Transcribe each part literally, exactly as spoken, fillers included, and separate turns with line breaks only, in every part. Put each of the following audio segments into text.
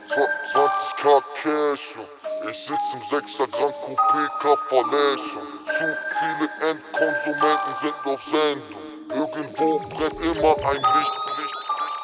zwanzig K Cash, ich sitz im sechser Grand Coupé Kafferläschen. Zu viele Endkonsumenten sind auf Sendung. Irgendwo brennt immer ein Licht, Licht,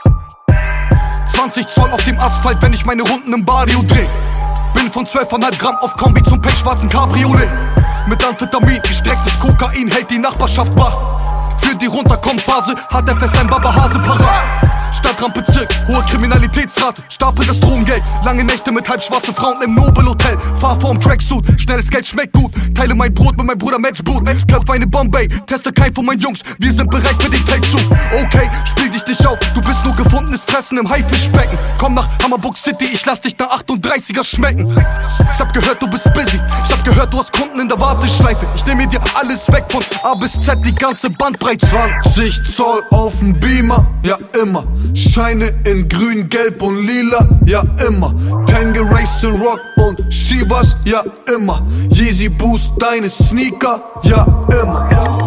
Licht.
zwanzig Zoll auf dem Asphalt, wenn ich meine Runden im Barrio dreh. Bin von zwölf Komma fünf Gramm auf Kombi zum pechschwarzen Cabriolet. Mit Amphetamin, gestrecktes Kokain hält die Nachbarschaft wach. Für die Runterkommphase hat F S M Baba Hase parat. Stadtrandbezirk, hohe Kriminalitätsrate, Stapel das Drogengeld, lange Nächte mit halbschwarzen Frauen im Nobelhotel. Fahr vorm Tracksuit, schnelles Geld schmeckt gut, teile mein Brot mit meinem Bruder Matchboot. Köpfe eine Bombay, teste kein von meinen Jungs, wir sind bereit für den Takezug. Okay, spiel dich nicht auf, du bist nur gefundenes Fressen im Haifischbecken. Komm nach Hammerburg City, ich lass dich nach achtunddreißiger schmecken. Ich hab gehört, du bist busy, ich hab gehört, du hast Kunden in der Warteschleife. Ich nehm mir dir alles weg von A bis Z, die ganze Bandbreite. zwanzig Zoll auf'm Beamer, ja immer. Scheine in grün, gelb und lila, ja immer. Tangerine Rock und Shivas, ja immer. Yeezy Boost, deine Sneaker, ja immer.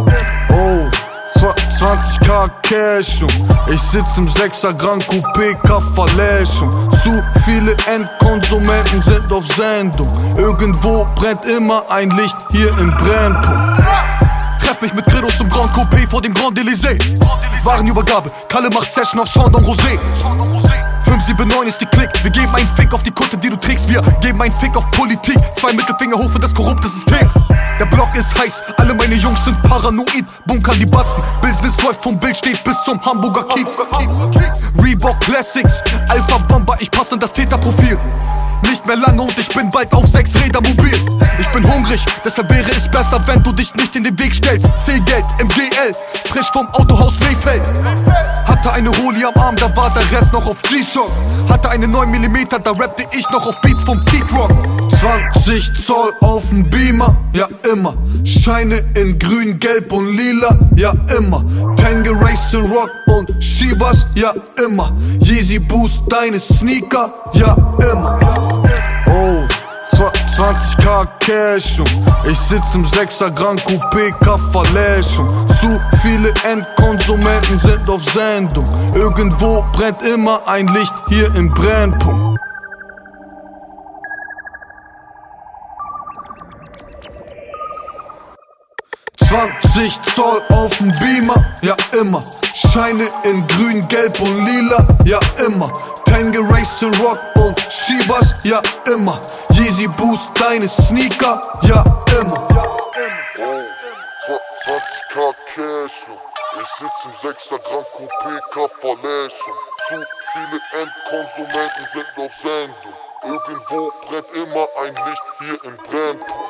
Oh, zwanzig K Cash, ich sitz im sechser Grand Coupé Kafferläschen. Zu viele Endkonsumenten sind auf Sendung. Irgendwo brennt immer ein Licht hier im Brennpunkt. Treff mich mit Credos im Grand Coupé vor dem Grand Elysée. Warenübergabe, Kalle macht Session auf Chandon Rosé. fünf sieben neun ist die Klick, wir geben einen Fick auf die Kutte, die du trägst. Wir geben einen Fick auf Politik, zwei Mittelfinger hoch für das korrupte System. Der Block ist heiß, alle meine Jungs sind paranoid, bunkern die Batzen. Business läuft vom Bild steht bis zum Hamburger Kiez. Reebok Classics, Alpha Bomber, ich passe in das Täterprofil. Nicht mehr lange und ich bin bald auf sechs Räder mobil. Ich bin hungrig, deshalb wäre es besser, wenn du dich nicht in den Weg stellst. Zählgeld im G L, frisch vom Autohaus Rehfeld. Hatte eine Holi am Arm, da war der Rest noch auf G-Shock. Hatte eine neun Millimeter, da rappte ich noch auf Beats vom Pete Rock. zwanzig Zoll auf'm Beamer, ja immer. Scheine in grün, gelb und lila, ja immer. Tangerine Rock und Shivas, ja immer. Yeezy Boost, deine Sneaker, ja immer. Oh, zwanzig K Cash, ich sitz im sechser Grand Coupé Kafferläschen. Zu viele Endkonsumenten sind auf Sendung. Irgendwo brennt immer ein Licht hier im Brennpunkt. zwanzig Zoll auf'm Beamer, ja immer. Scheine in grün, gelb und lila, ja immer. Tangerine Rock und Shivas, ja immer. Yeezy Boost, deine Sneaker, ja immer.
Oh, zwanzig K Cash, ich sitz im sechser Grand Coupé Kafferläschen. Zu viele Endkonsumenten sind auf Sendung. Irgendwo brennt immer ein Licht hier im Brennpunkt.